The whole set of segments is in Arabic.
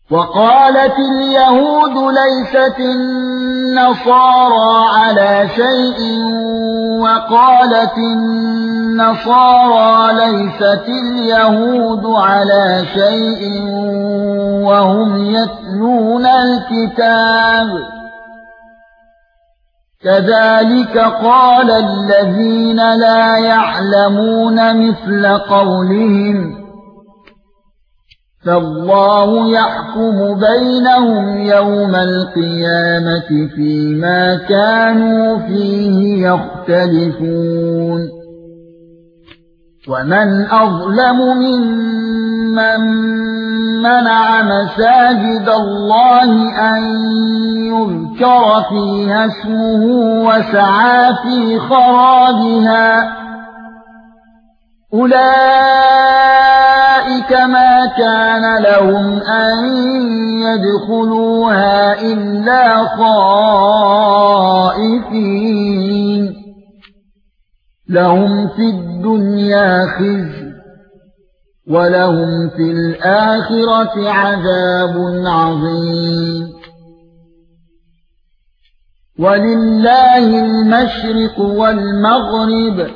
وقالت اليهود ليست النصارى على شيء وقالت النصارى ليست اليهود على شيء وهم يتلون الكتاب كذلك قال الذين لا يعلمون مثل قولهم فالله يحكم بينهم يوم القيامة فيما كانوا فيه يختلفون ومن أظلم ممن منع مساجد الله أن يذكر فيها اسمه وسعى في خرابها أولئك ما كان لهم أن يدخلوها إلا خائفين لهم في الدنيا خزي ولهم في الآخرة عذاب عظيم ولله المشرق والمغرب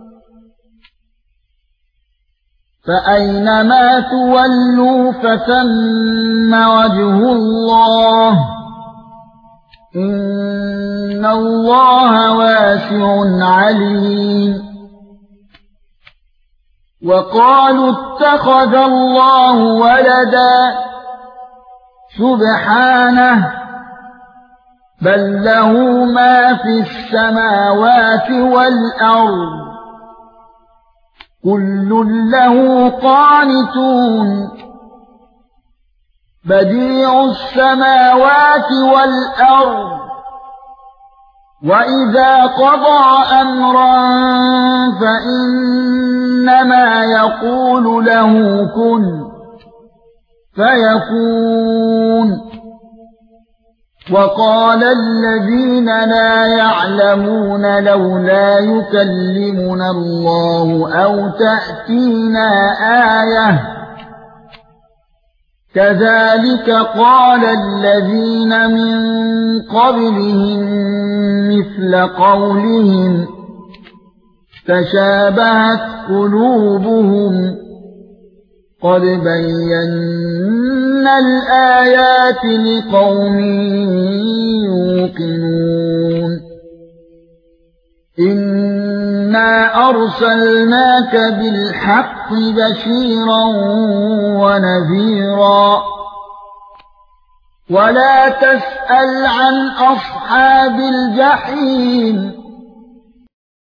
فأينما تولوا فثم وجه الله إن الله واسع عليم وقالوا اتخذ الله ولدا سبحانه بل له ما في السماوات والأرض كل له قانتون بديع السماوات والأرض وإذا قضى أمرا فإنما يقول له كن فيكون وقال الذين لا يعلمون لولا يكلمنا الله أو تأتينا آية كذلك قال الذين من قبلهم مثل قولهم تشابهت قلوبهم قد بينا الآيات لقوم يوقنون إنا أرسلناك بالحق بشيرا ونذيرا ولا تسأل عن أصحاب الجحيم